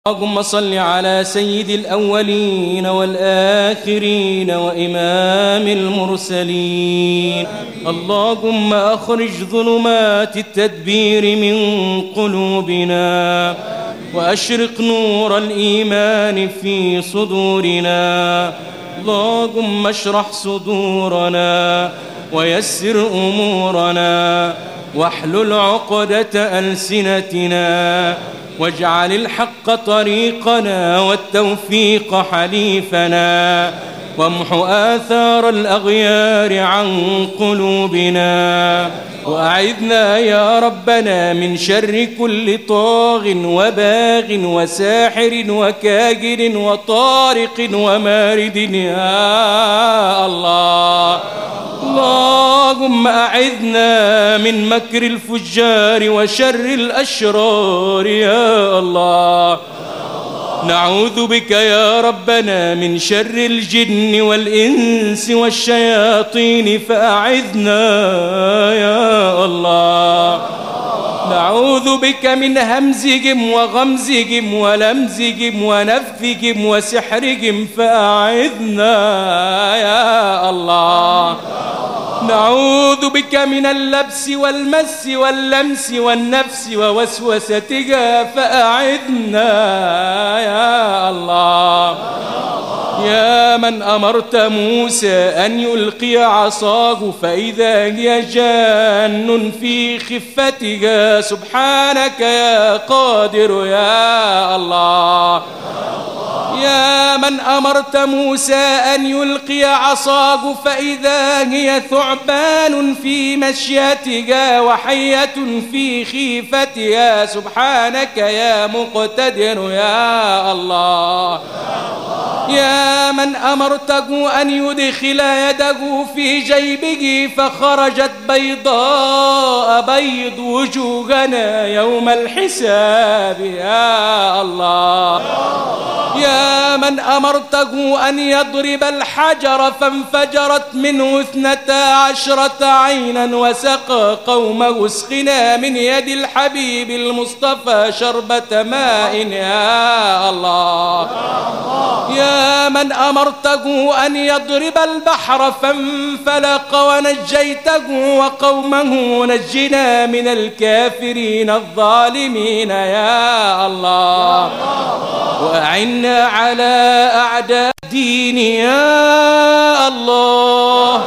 اللهم صل على سيد الأولين والآخرين وإمام المرسلين. اللهم أخرج ظلمات التدبير من قلوبنا وأشرق نور الإيمان في صدورنا. اللهم اشرح صدورنا ويسر أمورنا واحلل عقدة ألسنتنا واجعل الحق طريقنا والتوفيق حليفنا وامح آثار الأغيار عن قلوبنا. وأعذنا يا ربنا من شر كل طاغ وباغ وساحر وكاهن وطارق ومارد يا الله. اللهم أعذنا من مكر الفجار وشر الأشرار يا الله. نعوذ بك يا ربنا من شر الجن والإنس والشياطين فأعذنا يا الله. نعوذ بك من همزهم وغمزهم ولمزهم ونفثهم وسحرهم فأعذنا يا الله. نعوذ بك من اللبس والمس واللمس والنفس ووسوستها فأعذنا يا الله. يا من أمرت موسى أن يلقي عصاه فإذا هي جان في خفتها سبحانك يا قادر يا الله. يا من أمرت موسى أن يلقي عصاه فإذا هي ثعبان في مشيتها وحية في خيفتها سبحانك يا مقتدر يا الله. يا من أمرته أن يدخل يده في جيبه فخرجت بيضاء بيض وجوهنا يوم الحساب يا الله. يا من أمرته أن يضرب الحجر فانفجرت منه 12 عينا وسقى قومه اسقنا من يد الحبيب المصطفى شربة ماء يا الله. يا من أمرته أن يضرب البحر فانفلق ونجيته وقومه نجنا من الكافرين الظالمين يا الله. وأعنا على أعداء الدين يا الله.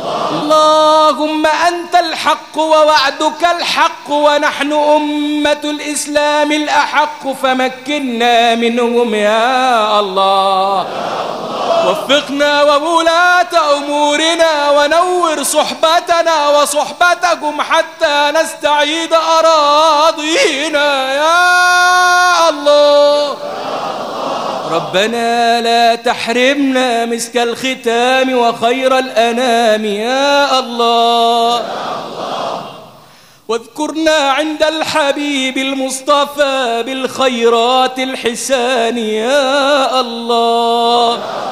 اللهم أنت الحق ووعدك الحق ونحن أمة الإسلام الأحق فمكنا منهم يا الله. وفقنا وولاة أمورنا ونور صحبتنا وصحبتكم حتى نستعيد أراضينا يا الله. ربنا لا تحرمنا مسك الختام وخير الأنام يا الله. واذكرنا عند الحبيب المصطفى بالخيرات الحسان يا الله.